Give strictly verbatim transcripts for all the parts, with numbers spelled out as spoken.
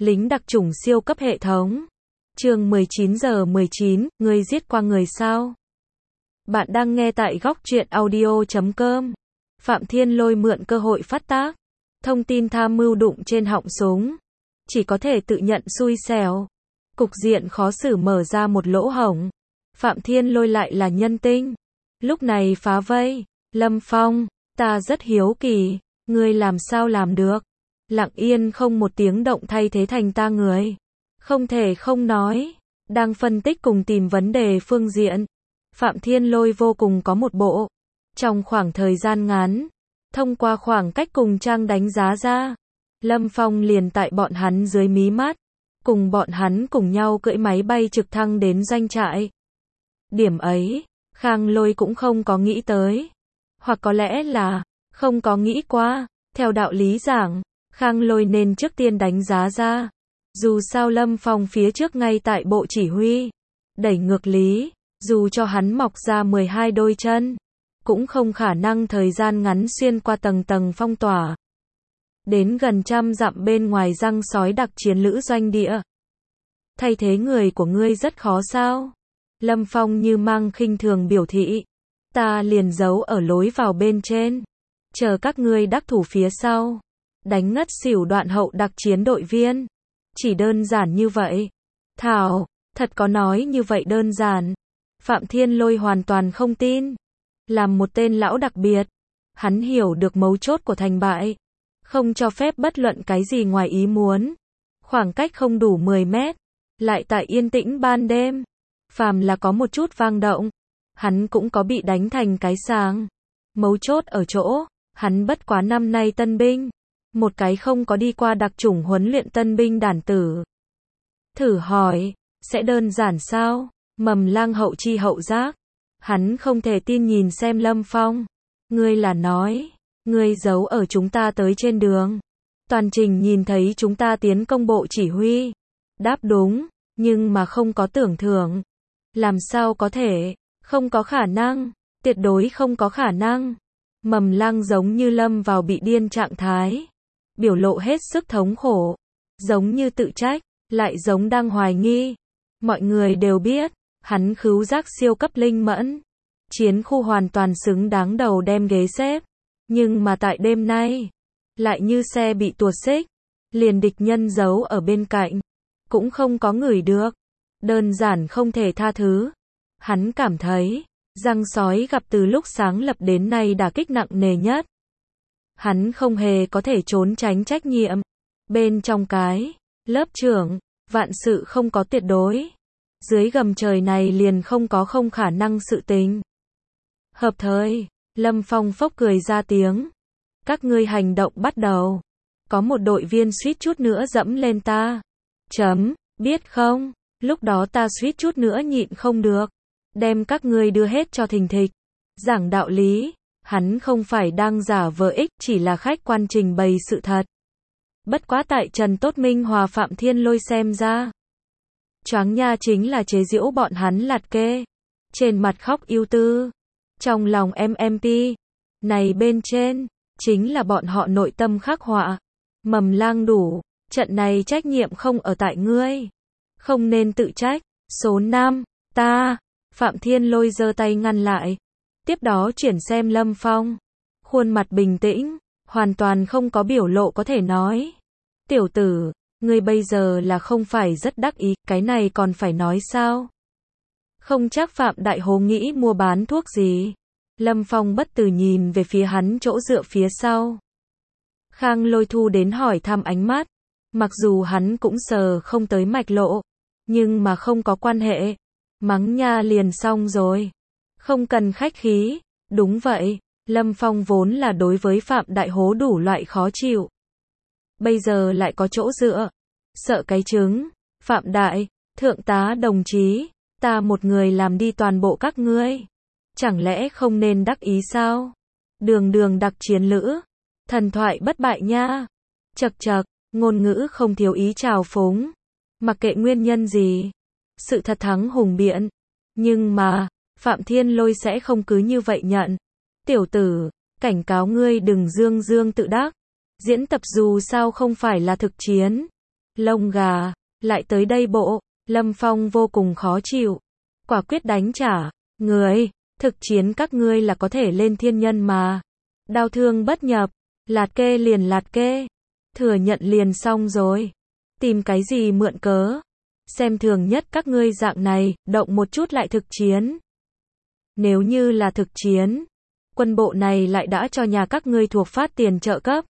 lính đặc chủng siêu cấp hệ thống. Chương mười chín giờ mười chín, ngươi giết qua người sao? Bạn đang nghe tại góc truyện audio chấm com. Phạm Thiên Lôi mượn cơ hội phát tác. Thông tin tham mưu đụng trên họng súng. Chỉ có thể tự nhận xui xẻo. Cục diện khó xử mở ra một lỗ hổng. Phạm Thiên Lôi lại là nhân tinh. Lúc này phá vây. Lâm Phong, ta rất hiếu kỳ. Ngươi làm sao làm được? Lặng yên không một tiếng động thay thế thành ta người. Không thể không nói. Đang phân tích cùng tìm vấn đề phương diện. Phạm Thiên Lôi vô cùng có một bộ. Trong khoảng thời gian ngắn, thông qua khoảng cách cùng Trang đánh giá ra, Lâm Phong liền tại bọn hắn dưới mí mắt, cùng bọn hắn cùng nhau cưỡi máy bay trực thăng đến doanh trại. Điểm ấy, Khang Lôi cũng không có nghĩ tới. Hoặc có lẽ là, không có nghĩ qua. Theo đạo lý giảng, Khang Lôi nên trước tiên đánh giá ra. Dù sao Lâm Phong phía trước ngay tại bộ chỉ huy, đẩy ngược lý, dù cho hắn mọc ra mười hai đôi chân, cũng không khả năng thời gian ngắn xuyên qua tầng tầng phong tỏa. Đến gần trăm dặm bên ngoài răng sói đặc chiến lữ doanh địa. Thay thế người của ngươi rất khó sao? Lâm Phong như mang khinh thường biểu thị. Ta liền giấu ở lối vào bên trên. Chờ các ngươi đắc thủ phía sau. Đánh ngất xỉu đoạn hậu đặc chiến đội viên. Chỉ đơn giản như vậy. Thảo, thật có nói như vậy đơn giản. Phạm Thiên Lôi hoàn toàn không tin. Làm một tên lão đặc biệt, hắn hiểu được mấu chốt của thành bại. Không cho phép bất luận cái gì ngoài ý muốn. Khoảng cách không đủ mười mét. Lại tại yên tĩnh ban đêm. Phàm là có một chút vang động. Hắn cũng có bị đánh thành cái sàng. Mấu chốt ở chỗ, hắn bất quá năm nay tân binh. Một cái không có đi qua đặc chủng huấn luyện tân binh đản tử. Thử hỏi, sẽ đơn giản sao? Mầm lang hậu chi hậu giác. Hắn không thể tin nhìn xem Lâm Phong. Ngươi là nói, ngươi giấu ở chúng ta tới trên đường. Toàn trình nhìn thấy chúng ta tiến công bộ chỉ huy. Đáp đúng, nhưng mà không có tưởng thưởng. Làm sao có thể, không có khả năng, tuyệt đối không có khả năng. Mầm lang giống như lâm vào bị điên trạng thái. Biểu lộ hết sức thống khổ. Giống như tự trách, lại giống đang hoài nghi. Mọi người đều biết, hắn khứu giác siêu cấp linh mẫn. Chiến khu hoàn toàn xứng đáng đầu đem ghế xếp. Nhưng mà tại đêm nay, lại như xe bị tuột xích. Liền địch nhân giấu ở bên cạnh. Cũng không có ngửi được. Đơn giản không thể tha thứ. Hắn cảm thấy, răng sói gặp từ lúc sáng lập đến nay đả kích nặng nề nhất. Hắn không hề có thể trốn tránh trách nhiệm. Bên trong cái, lớp trưởng, vạn sự không có tuyệt đối. Dưới gầm trời này liền không có không khả năng sự tình. Hợp thời, Lâm Phong phốc cười ra tiếng. Các ngươi hành động bắt đầu. Có một đội viên suýt chút nữa dẫm lên ta. Chấm, biết không? Lúc đó ta suýt chút nữa nhịn không được. Đem các ngươi đưa hết cho thình thịch. Giảng đạo lý, hắn không phải đang giả vờ ích, chỉ là khách quan trình bày sự thật. Bất quá tại Trần Tốt Minh Hòa Phạm Thiên Lôi xem ra. Choáng nha chính là chế giễu bọn hắn lạt kê. Trên mặt khóc ưu tư. Trong lòng em em pê. Này bên trên, chính là bọn họ nội tâm khắc họa. Mầm lang đủ, trận này trách nhiệm không ở tại ngươi. Không nên tự trách. Số năm, ta. Phạm Thiên Lôi giơ tay ngăn lại. Tiếp đó chuyển xem Lâm Phong. Khuôn mặt bình tĩnh, hoàn toàn không có biểu lộ có thể nói. Tiểu tử, ngươi bây giờ là không phải rất đắc ý, cái này còn phải nói sao? Không chắc Phạm Đại Hố nghĩ mua bán thuốc gì. Lâm Phong bất từ nhìn về phía hắn chỗ dựa phía sau. Khang Lôi thu đến hỏi thăm ánh mắt. Mặc dù hắn cũng sờ không tới mạch lộ. Nhưng mà không có quan hệ. Mắng nha liền xong rồi. Không cần khách khí. Đúng vậy, Lâm Phong vốn là đối với Phạm Đại Hố đủ loại khó chịu. Bây giờ lại có chỗ dựa. Sợ cái trứng. Phạm Đại, Thượng tá đồng chí, ta một người làm đi toàn bộ các ngươi. Chẳng lẽ không nên đắc ý sao? Đường đường đặc chiến lữ. Thần thoại bất bại nha. Chật chật, ngôn ngữ không thiếu ý trào phúng. Mặc kệ nguyên nhân gì. Sự thật thắng hùng biện. Nhưng mà, Phạm Thiên Lôi sẽ không cứ như vậy nhận. Tiểu tử, cảnh cáo ngươi đừng dương dương tự đắc. Diễn tập dù sao không phải là thực chiến. Lông gà, lại tới đây bộ, Lâm Phong vô cùng khó chịu. Quả quyết đánh trả, người, thực chiến các ngươi là có thể lên thiên nhân mà. Đao thương bất nhập, lạt kê liền lạt kê. Thừa nhận liền xong rồi. Tìm cái gì mượn cớ. Xem thường nhất các ngươi dạng này, động một chút lại thực chiến. Nếu như là thực chiến, quân bộ này lại đã cho nhà các ngươi thuộc phát tiền trợ cấp.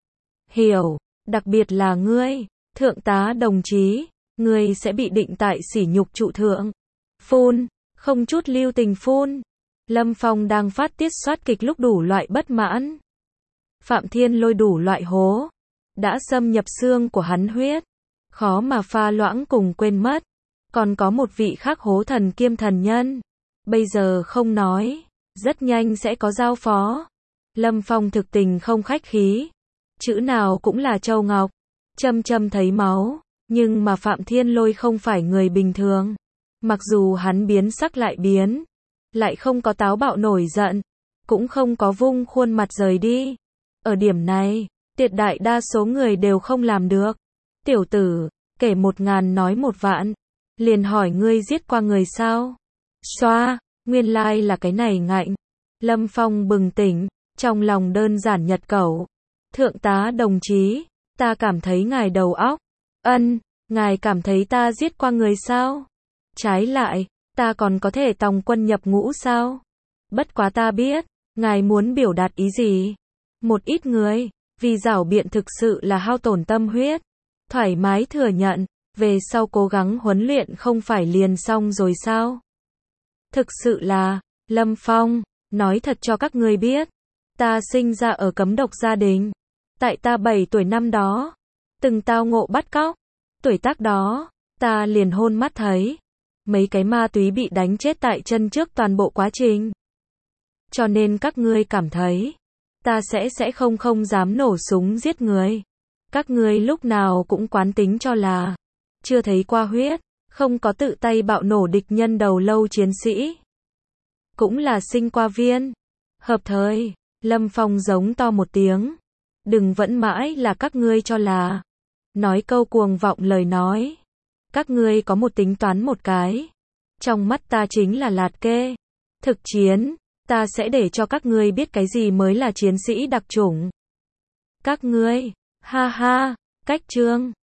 Hiểu, đặc biệt là ngươi, thượng tá đồng chí, ngươi sẽ bị định tại sỉ nhục trụ thượng. Phun, không chút lưu tình phun. Lâm Phong đang phát tiết soát kịch lúc đủ loại bất mãn. Phạm Thiên Lôi đủ loại hố, đã xâm nhập xương của hắn huyết, khó mà pha loãng cùng quên mất. Còn có một vị khác hố thần kiêm thần nhân, bây giờ không nói, rất nhanh sẽ có giao phó. Lâm Phong thực tình không khách khí, chữ nào cũng là châu ngọc, châm châm thấy máu, nhưng mà Phạm Thiên Lôi không phải người bình thường. Mặc dù hắn biến sắc lại biến, lại không có táo bạo nổi giận, cũng không có vung khuôn mặt rời đi. Ở điểm này, tuyệt đại đa số người đều không làm được. Tiểu tử, kể một ngàn nói một vạn, liền hỏi ngươi giết qua người sao? Xoa, nguyên lai là cái này ngạnh. Lâm Phong bừng tỉnh, trong lòng đơn giản nhật cẩu. Thượng tá đồng chí, ta cảm thấy ngài đầu óc. Ân, ngài cảm thấy ta giết qua người sao? Trái lại, ta còn có thể tòng quân nhập ngũ sao? Bất quá ta biết, ngài muốn biểu đạt ý gì? Một ít người, vì giảo biện thực sự là hao tổn tâm huyết. Thoải mái thừa nhận, về sau cố gắng huấn luyện không phải liền xong rồi sao? Thực sự là, Lâm Phong, nói thật cho các ngươi biết, ta sinh ra ở cấm độc gia đình. Tại ta bảy tuổi năm đó, từng tao ngộ bắt cóc. Tuổi tác đó, ta liền hôn mắt thấy mấy cái ma túy bị đánh chết tại chân trước toàn bộ quá trình. Cho nên các ngươi cảm thấy, ta sẽ sẽ không không dám nổ súng giết người. Các ngươi lúc nào cũng quán tính cho là chưa thấy qua huyết, không có tự tay bạo nổ địch nhân đầu lâu chiến sĩ. Cũng là sinh qua viên. Hợp thời, Lâm Phong giống to một tiếng. Đừng vẫn mãi là các ngươi cho là. Nói câu cuồng vọng lời nói. Các ngươi có một tính toán một cái. Trong mắt ta chính là lạt kê. Thực chiến, ta sẽ để cho các ngươi biết cái gì mới là chiến sĩ đặc chủng. Các ngươi, ha ha, cách chương.